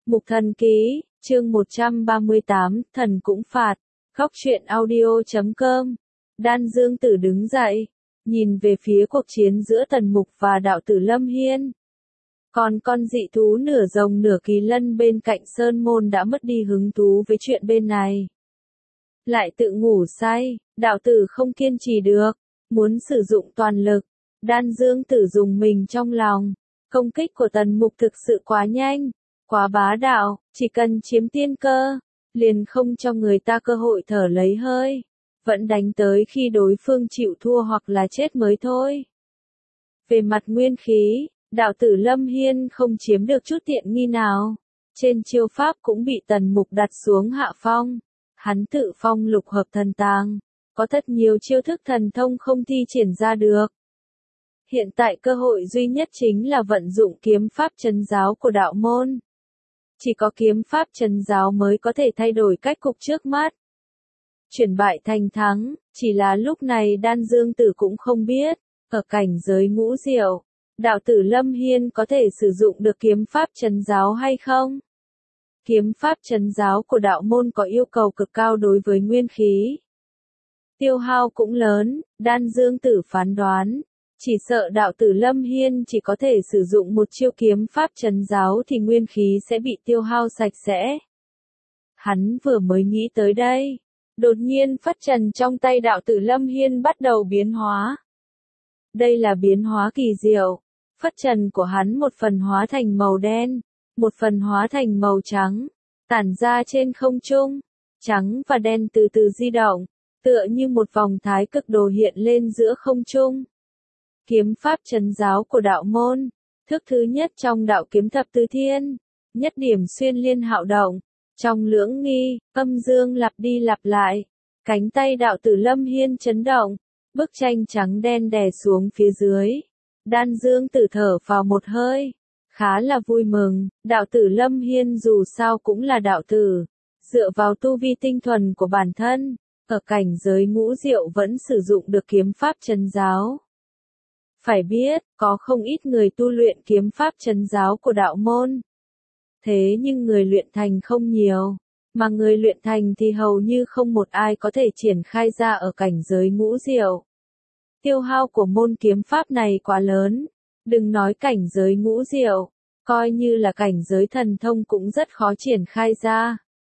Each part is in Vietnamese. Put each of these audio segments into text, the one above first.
Mục Thần Ký, chương 138, Thần cũng phạt. Góc truyện audio.com. Đan Dương Tử đứng dậy, nhìn về phía cuộc chiến giữa Tần Mục và đạo tử Lâm Hiên. Còn con dị thú nửa rồng nửa kỳ lân bên cạnh Sơn Môn đã mất đi hứng thú với chuyện bên này. Lại tự ngủ say, đạo tử không kiên trì được, muốn sử dụng toàn lực. Đan Dương Tử dùng mình trong lòng. Công kích của Tần Mục thực sự quá nhanh, quá bá đạo, chỉ cần chiếm tiên cơ, liền không cho người ta cơ hội thở lấy hơi. Vẫn đánh tới khi đối phương chịu thua hoặc là chết mới thôi. Về mặt nguyên khí, đạo tử Lâm Hiên không chiếm được chút tiện nghi nào. Trên chiêu pháp cũng bị Tần Mục đặt xuống hạ phong. Hắn tự phong lục hợp thần tàng, có thật nhiều chiêu thức thần thông không thi triển ra được. Hiện tại cơ hội duy nhất chính là vận dụng kiếm pháp trấn giáo của đạo môn. Chỉ có kiếm pháp trấn giáo mới có thể thay đổi cách cục trước mắt. Chuyển bại thành thắng, chỉ là lúc này Đan Dương Tử cũng không biết, ở cảnh giới ngũ diệu, đạo tử Lâm Hiên có thể sử dụng được kiếm pháp trấn giáo hay không? Kiếm pháp trấn giáo của đạo môn có yêu cầu cực cao đối với nguyên khí. Tiêu hao cũng lớn, Đan Dương Tử phán đoán. Chỉ sợ đạo tử Lâm Hiên chỉ có thể sử dụng một chiêu kiếm pháp trấn giáo thì nguyên khí sẽ bị tiêu hao sạch sẽ. Hắn vừa mới nghĩ tới đây, đột nhiên phất trần trong tay đạo tử Lâm Hiên bắt đầu biến hóa. Đây là biến hóa kỳ diệu, phất trần của hắn một phần hóa thành màu đen, một phần hóa thành màu trắng, tản ra trên không trung, trắng và đen từ từ di động, tựa như một vòng thái cực đồ hiện lên giữa không trung. Kiếm pháp trấn giáo của đạo môn, thức thứ nhất trong đạo kiếm thập tứ thiên, nhất điểm xuyên liên hạo động, trong lưỡng nghi, âm dương lặp đi lặp lại, cánh tay đạo tử Lâm Hiên chấn động, bức tranh trắng đen đè xuống phía dưới. Đan Dương Tử thở vào một hơi, khá là vui mừng, đạo tử Lâm Hiên dù sao cũng là đạo tử, dựa vào tu vi tinh thuần của bản thân, ở cảnh giới ngũ diệu vẫn sử dụng được kiếm pháp trấn giáo. Phải biết, có không ít người tu luyện kiếm pháp trấn giáo của đạo môn. Thế nhưng người luyện thành không nhiều, mà người luyện thành thì hầu như không một ai có thể triển khai ra ở cảnh giới ngũ diệu. Tiêu hao của môn kiếm pháp này quá lớn, đừng nói cảnh giới ngũ diệu, coi như là cảnh giới thần thông cũng rất khó triển khai ra.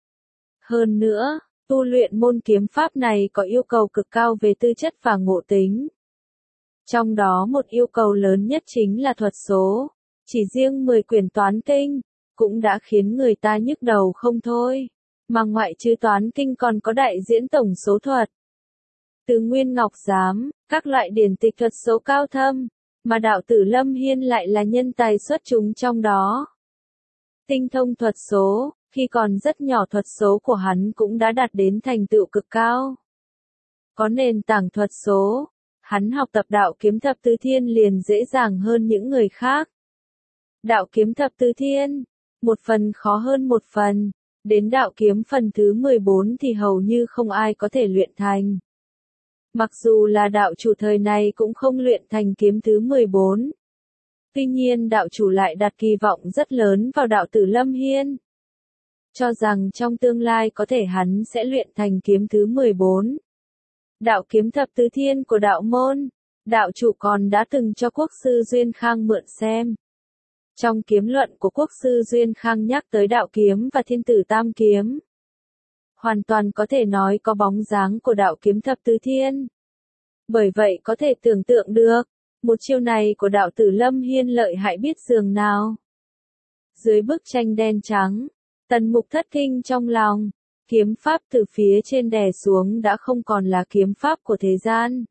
Hơn nữa, tu luyện môn kiếm pháp này có yêu cầu cực cao về tư chất và ngộ tính. Trong đó một yêu cầu lớn nhất chính là thuật số, chỉ riêng 10 quyển toán kinh, cũng đã khiến người ta nhức đầu không thôi, mà ngoại trừ toán kinh còn có đại diễn tổng số thuật. Từ Nguyên Ngọc Giám, các loại điển tịch thuật số cao thâm, mà đạo tử Lâm Hiên lại là nhân tài xuất chúng trong đó. Tinh thông thuật số, khi còn rất nhỏ thuật số của hắn cũng đã đạt đến thành tựu cực cao. Có nền tảng thuật số, hắn học tập đạo kiếm thập tứ thiên liền dễ dàng hơn những người khác. Đạo kiếm thập tứ thiên, một phần khó hơn một phần, đến đạo kiếm phần thứ 14 thì hầu như không ai có thể luyện thành. Mặc dù là đạo chủ thời này cũng không luyện thành kiếm thứ 14. Tuy nhiên đạo chủ lại đặt kỳ vọng rất lớn vào đạo tử Lâm Hiên. Cho rằng trong tương lai có thể hắn sẽ luyện thành kiếm thứ 14. Đạo kiếm thập tứ thiên của đạo môn, đạo chủ còn đã từng cho quốc sư Duyên Khang mượn xem. Trong kiếm luận của quốc sư Duyên Khang nhắc tới đạo kiếm và thiên tử tam kiếm. Hoàn toàn có thể nói có bóng dáng của đạo kiếm thập tứ thiên. Bởi vậy có thể tưởng tượng được, một chiêu này của đạo tử Lâm Hiên lợi hại biết dường nào. Dưới bức tranh đen trắng, Tần Mục thất kinh trong lòng. Kiếm pháp từ phía trên đè xuống đã không còn là kiếm pháp của thế gian.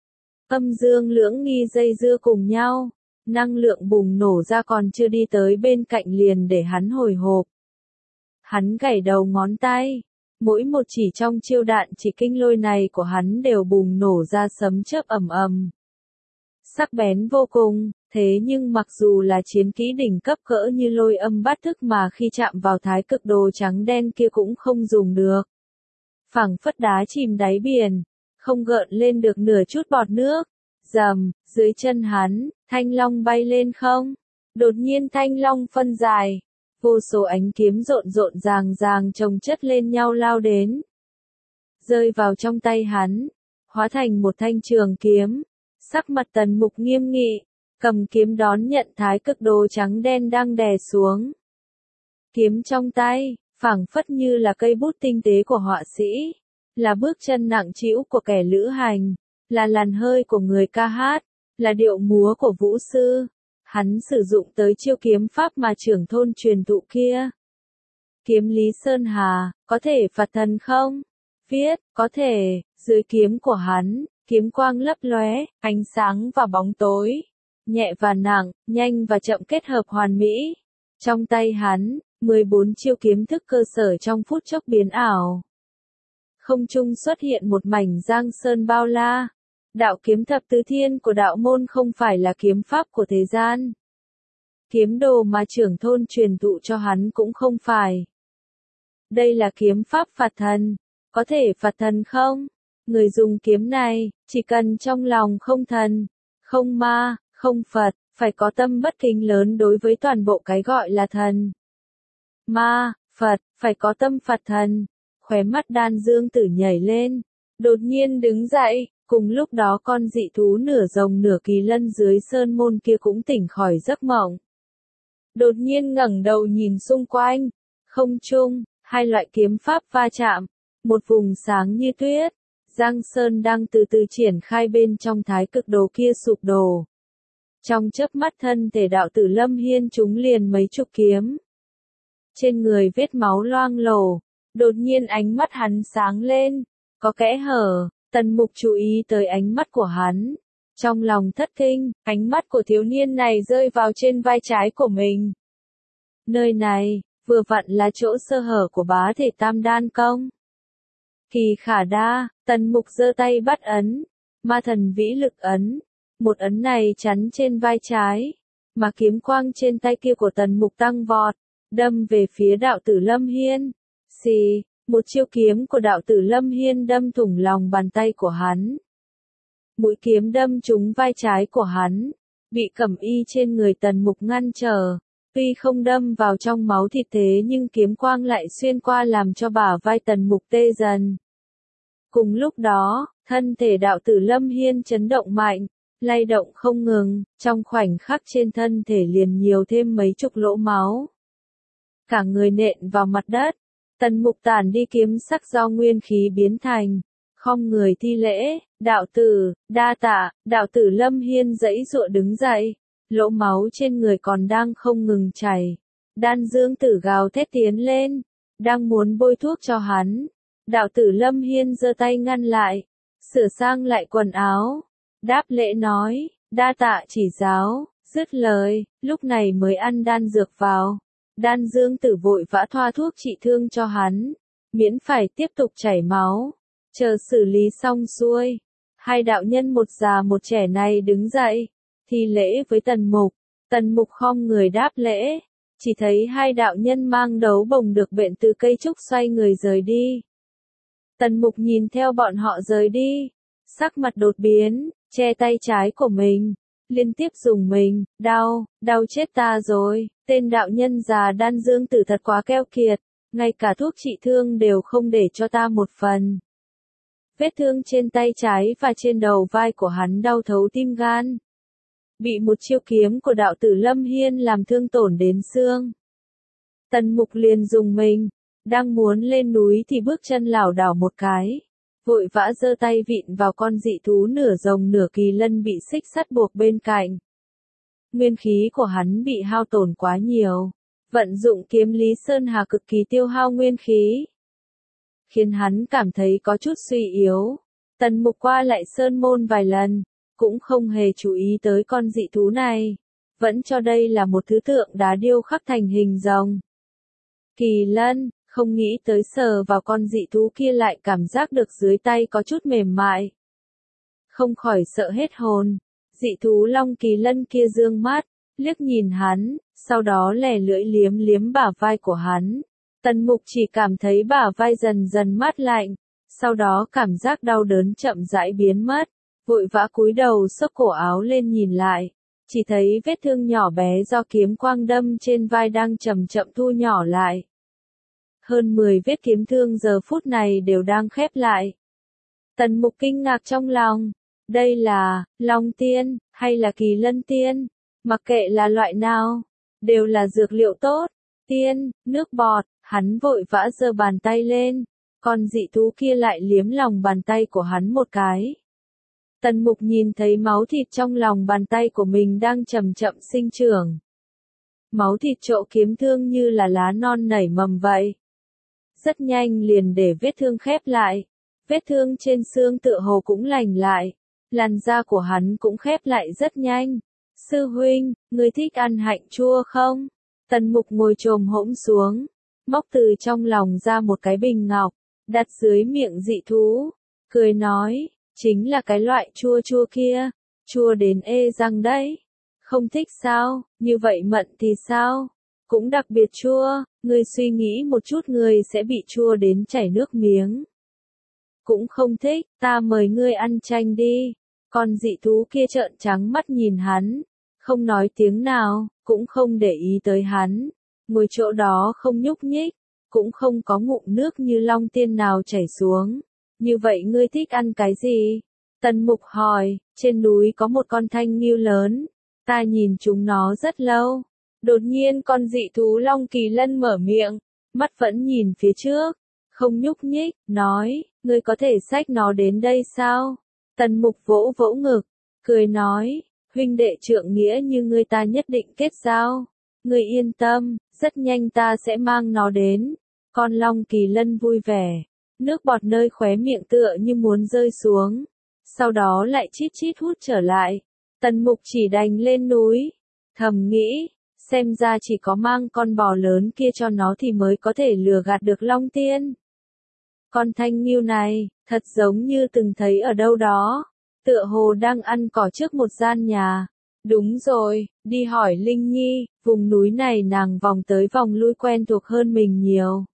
Âm dương lưỡng nghi dây dưa cùng nhau, năng lượng bùng nổ ra còn chưa đi tới bên cạnh liền để hắn hồi hộp. Hắn gảy đầu ngón tay, mỗi một chỉ trong chiêu đạn chỉ kinh lôi này của hắn đều bùng nổ ra sấm chớp ầm ầm. Sắc bén vô cùng, thế nhưng mặc dù là chiến kỹ đỉnh cấp cỡ như lôi âm bát thức mà khi chạm vào thái cực đồ trắng đen kia cũng không dùng được. Phẳng phất đá chìm đáy biển, không gợn lên được nửa chút bọt nước. Rầm, dưới chân hắn, thanh long bay lên không. Đột nhiên thanh long phân dài, vô số ánh kiếm rộn rộn ràng ràng chồng chất lên nhau lao đến. Rơi vào trong tay hắn, hóa thành một thanh trường kiếm. Sắc mặt Tần Mục nghiêm nghị, cầm kiếm đón nhận thái cực đồ trắng đen đang đè xuống. Kiếm trong tay, phảng phất như là cây bút tinh tế của họa sĩ, là bước chân nặng trĩu của kẻ lữ hành, là làn hơi của người ca hát, là điệu múa của vũ sư. Hắn sử dụng tới chiêu kiếm pháp mà trưởng thôn truyền thụ kia. Kiếm Lý Sơn Hà, có thể phạt thần không? Viết, có thể. Dưới kiếm của hắn, kiếm quang lấp lóe, ánh sáng và bóng tối, nhẹ và nặng, nhanh và chậm kết hợp hoàn mỹ. Trong tay hắn, 14 chiêu kiếm thức cơ sở trong phút chốc biến ảo. Không trung xuất hiện một mảnh giang sơn bao la. Đạo kiếm thập tứ thiên của đạo môn không phải là kiếm pháp của thế gian. Kiếm đồ mà trưởng thôn truyền thụ cho hắn cũng không phải. Đây là kiếm pháp phạt thần. Có thể phạt thần không? Người dùng kiếm này, chỉ cần trong lòng không thần, không ma, không Phật, phải có tâm bất kính lớn đối với toàn bộ cái gọi là thần. Ma, Phật, phải có tâm phạt thần. Khóe mắt Đan Dương Tử nhảy lên, đột nhiên đứng dậy, cùng lúc đó con dị thú nửa rồng nửa kỳ lân dưới sơn môn kia cũng tỉnh khỏi giấc mộng. Đột nhiên ngẩng đầu nhìn xung quanh, không trung, hai loại kiếm pháp va chạm, một vùng sáng như tuyết, Giang Sơn đang từ từ triển khai bên trong thái cực đồ kia sụp đổ. Trong chớp mắt thân thể đạo tử Lâm Hiên trúng liền mấy chục kiếm. Trên người vết máu loang lổ, đột nhiên ánh mắt hắn sáng lên, có kẽ hở. Tần Mục chú ý tới ánh mắt của hắn. Trong lòng thất kinh, ánh mắt của thiếu niên này rơi vào trên vai trái của mình. Nơi này, vừa vặn là chỗ sơ hở của bá thể tam đan công. Kỳ khả đa, Tần Mục giơ tay bắt ấn, ma thần vĩ lực ấn. Một ấn này chắn trên vai trái, mà kiếm quang trên tay kia của Tần Mục tăng vọt, đâm về phía đạo tử Lâm Hiên. Xì, một chiêu kiếm của đạo tử Lâm Hiên đâm thủng lòng bàn tay của hắn. Mũi kiếm đâm trúng vai trái của hắn, bị cẩm y trên người Tần Mục ngăn trở. Tuy không đâm vào trong máu thịt thế nhưng kiếm quang lại xuyên qua làm cho bả vai Tần Mục tê dần. Cùng lúc đó, thân thể đạo tử Lâm Hiên chấn động mạnh, lay động không ngừng, trong khoảnh khắc trên thân thể liền nhiều thêm mấy chục lỗ máu. Cả người nện vào mặt đất, Tần Mục tản đi kiếm sắc do nguyên khí biến thành, khom người thi lễ, đạo tử, đa tạ. Đạo tử Lâm Hiên giãy giụa đứng dậy, lỗ máu trên người còn đang không ngừng chảy. Đan Dương Tử gào thét tiến lên, đang muốn bôi thuốc cho hắn. Đạo tử Lâm Hiên giơ tay ngăn lại, sửa sang lại quần áo, đáp lễ nói, đa tạ chỉ giáo. Dứt lời, lúc này mới ăn đan dược vào. Đan Dương Tử vội vã thoa thuốc trị thương cho hắn, miễn phải tiếp tục chảy máu. Chờ xử lý xong xuôi, hai đạo nhân một già một trẻ này đứng dậy, thi lễ với Tần Mục. Tần Mục khom người đáp lễ, chỉ thấy hai đạo nhân mang đấu bồng được bện từ cây trúc xoay người rời đi. Tần Mục nhìn theo bọn họ rời đi, sắc mặt đột biến, che tay trái của mình, liên tiếp dùng mình, đau chết ta rồi. Tên đạo nhân già Đan Dương Tử thật quá keo kiệt, ngay cả thuốc trị thương đều không để cho ta một phần. Vết thương trên tay trái và trên đầu vai của hắn đau thấu tim gan. Bị một chiêu kiếm của đạo tử Lâm Hiên làm thương tổn đến xương. Tần Mục liền dùng mình, đang muốn lên núi thì bước chân lảo đảo một cái, vội vã giơ tay vịn vào con dị thú nửa rồng nửa kỳ lân bị xích sắt buộc bên cạnh. Nguyên khí của hắn bị hao tổn quá nhiều, vận dụng kiếm Lý Sơn Hà cực kỳ tiêu hao nguyên khí, khiến hắn cảm thấy có chút suy yếu. Tần Mục qua lại sơn môn vài lần, cũng không hề chú ý tới con dị thú này, vẫn cho đây là một thứ tượng đá điêu khắc thành hình rồng. Kỳ lân, không nghĩ tới sờ vào con dị thú kia lại cảm giác được dưới tay có chút mềm mại. Không khỏi sợ hết hồn. Dị thú long kỳ lân kia dương mắt, liếc nhìn hắn, sau đó lè lưỡi liếm liếm bả vai của hắn. Tần Mục chỉ cảm thấy bả vai dần dần mát lạnh, sau đó cảm giác đau đớn chậm rãi biến mất, vội vã cúi đầu xốc cổ áo lên nhìn lại, chỉ thấy vết thương nhỏ bé do kiếm quang đâm trên vai đang chậm chậm thu nhỏ lại. Hơn 10 vết kiếm thương giờ phút này đều đang khép lại. Tần Mục kinh ngạc trong lòng, đây là Long Tiên, hay là Kỳ Lân Tiên, mặc kệ là loại nào, đều là dược liệu tốt. Tiên, nước bọt, hắn vội vã giơ bàn tay lên, con dị thú kia lại liếm lòng bàn tay của hắn một cái. Tần Mục nhìn thấy máu thịt trong lòng bàn tay của mình đang chậm chậm sinh trưởng. Máu thịt chỗ kiếm thương như là lá non nảy mầm vậy. Rất nhanh liền để vết thương khép lại. Vết thương trên xương tựa hồ cũng lành lại. Làn da của hắn cũng khép lại rất nhanh. Sư huynh, ngươi thích ăn hạnh chua không? Tần Mục ngồi chồm hỗn xuống, móc từ trong lòng ra một cái bình ngọc, đặt dưới miệng dị thú, cười nói, chính là cái loại chua chua kia, chua đến ê răng đấy. Không thích sao, như vậy mận thì sao? Cũng đặc biệt chua, ngươi suy nghĩ một chút ngươi sẽ bị chua đến chảy nước miếng. Cũng không thích, ta mời ngươi ăn chanh đi. Con dị thú kia trợn trắng mắt nhìn hắn, không nói tiếng nào, cũng không để ý tới hắn, ngồi chỗ đó không nhúc nhích, cũng không có ngụm nước như Long Tiên nào chảy xuống. Như vậy ngươi thích ăn cái gì? Tần Mục hỏi, trên núi có một con thanh nghêu lớn, ta nhìn chúng nó rất lâu. Đột nhiên con dị thú Long Kỳ Lân mở miệng, mắt vẫn nhìn phía trước, không nhúc nhích, nói, ngươi có thể xách nó đến đây sao? Tần Mục vỗ vỗ ngực, cười nói, huynh đệ trượng nghĩa như ngươi ta nhất định kết giao. Ngươi yên tâm, rất nhanh ta sẽ mang nó đến. Con Long Kỳ Lân vui vẻ, nước bọt nơi khóe miệng tựa như muốn rơi xuống. Sau đó lại chít chít hút trở lại. Tần Mục chỉ đành lên núi, thầm nghĩ, xem ra chỉ có mang con bò lớn kia cho nó thì mới có thể lừa gạt được Long Tiên. Con thanh nghêu này, thật giống như từng thấy ở đâu đó, tựa hồ đang ăn cỏ trước một gian nhà. Đúng rồi, đi hỏi Linh Nhi, vùng núi này nàng vòng tới vòng lui quen thuộc hơn mình nhiều.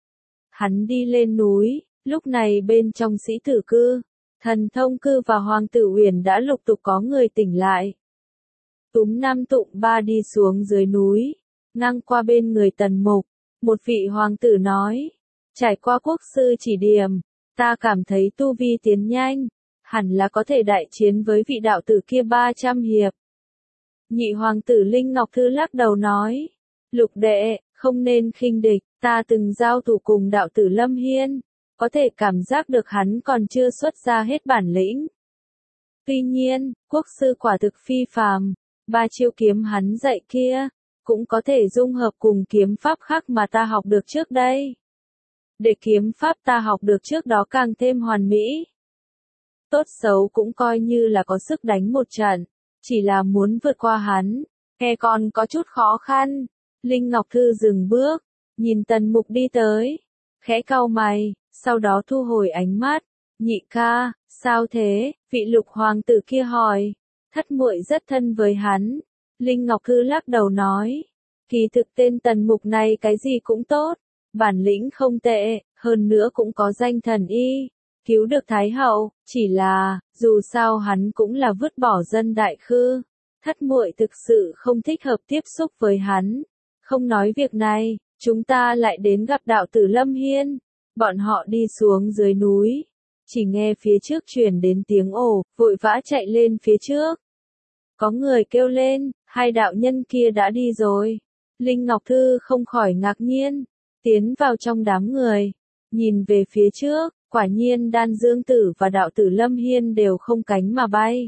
Hắn đi lên núi, lúc này bên trong sĩ tử cư, Thần Thông Cư và Hoàng tử Uyển đã lục tục có người tỉnh lại. Túm năm tụm ba đi xuống dưới núi, ngang qua bên người Tần Mục, một vị hoàng tử nói, trải qua quốc sư chỉ điểm, ta cảm thấy tu vi tiến nhanh, hẳn là có thể đại chiến với vị đạo tử kia 300 hiệp. Nhị hoàng tử Linh Ngọc Thư lắc đầu nói, Lục đệ, không nên khinh địch, ta từng giao thủ cùng đạo tử Lâm Hiên, có thể cảm giác được hắn còn chưa xuất ra hết bản lĩnh. Tuy nhiên, quốc sư quả thực phi phàm, 3 chiêu kiếm hắn dạy kia, cũng có thể dung hợp cùng kiếm pháp khác mà ta học được trước đây. Để kiếm pháp ta học được trước đó càng thêm hoàn mỹ. Tốt xấu cũng coi như là có sức đánh một trận, chỉ là muốn vượt qua hắn, nghe còn có chút khó khăn. Linh Ngọc Thư dừng bước, nhìn Tần Mục đi tới, khẽ cau mày, sau đó thu hồi ánh mắt. Nhị ca, sao thế? Vị Lục hoàng tử kia hỏi. Thất muội rất thân với hắn. Linh Ngọc Thư lắc đầu nói, kỳ thực tên Tần Mục này cái gì cũng tốt, bản lĩnh không tệ, hơn nữa cũng có danh thần y, cứu được Thái hậu, chỉ là, dù sao hắn cũng là vứt bỏ dân đại khư. Thất muội thực sự không thích hợp tiếp xúc với hắn. Không nói việc này, chúng ta lại đến gặp đạo tử Lâm Hiên. Bọn họ đi xuống dưới núi, chỉ nghe phía trước truyền đến tiếng ồ, vội vã chạy lên phía trước. Có người kêu lên, hai đạo nhân kia đã đi rồi. Linh Ngọc Thư không khỏi ngạc nhiên, tiến vào trong đám người, nhìn về phía trước, quả nhiên Đan Dương Tử và đạo tử Lâm Hiên đều không cánh mà bay.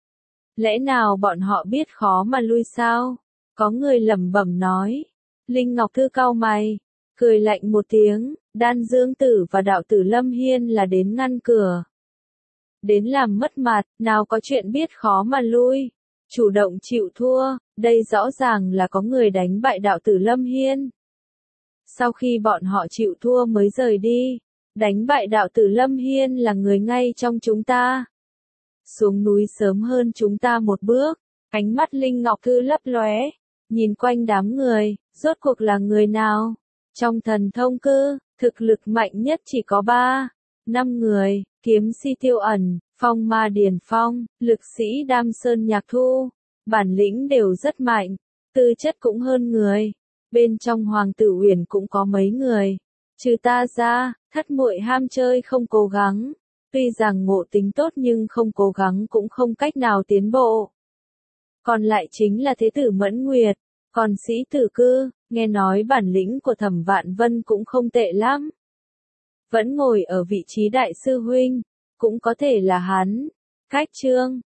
Lẽ nào bọn họ biết khó mà lui sao? Có người lẩm bẩm nói. Linh Ngọc Thư cau mày, cười lạnh một tiếng, Đan Dương Tử và đạo tử Lâm Hiên là đến ngăn cửa. Đến làm mất mặt, nào có chuyện biết khó mà lui. Chủ động chịu thua, đây rõ ràng là có người đánh bại đạo tử Lâm Hiên. Sau khi bọn họ chịu thua mới rời đi, đánh bại đạo tử Lâm Hiên là người ngay trong chúng ta. Xuống núi sớm hơn chúng ta một bước, ánh mắt Linh Ngọc Thư lấp lóe, nhìn quanh đám người, rốt cuộc là người nào? Trong Thần Thông Cư, thực lực mạnh nhất chỉ có 5 người, kiếm si Tiêu Ẩn, Phong Ma Điền Phong, lực sĩ Đam Sơn Nhạc Thu, bản lĩnh đều rất mạnh, tư chất cũng hơn người. Bên trong Hoàng tử Uyển cũng có mấy người. Trừ ta ra, thất muội ham chơi không cố gắng. Tuy rằng ngộ tính tốt nhưng không cố gắng cũng không cách nào tiến bộ. Còn lại chính là thế tử Mẫn Nguyệt, còn sĩ tử Cư, nghe nói bản lĩnh của Thẩm Vạn Vân cũng không tệ lắm. Vẫn ngồi ở vị trí đại sư huynh, cũng có thể là hắn. Khách Trương,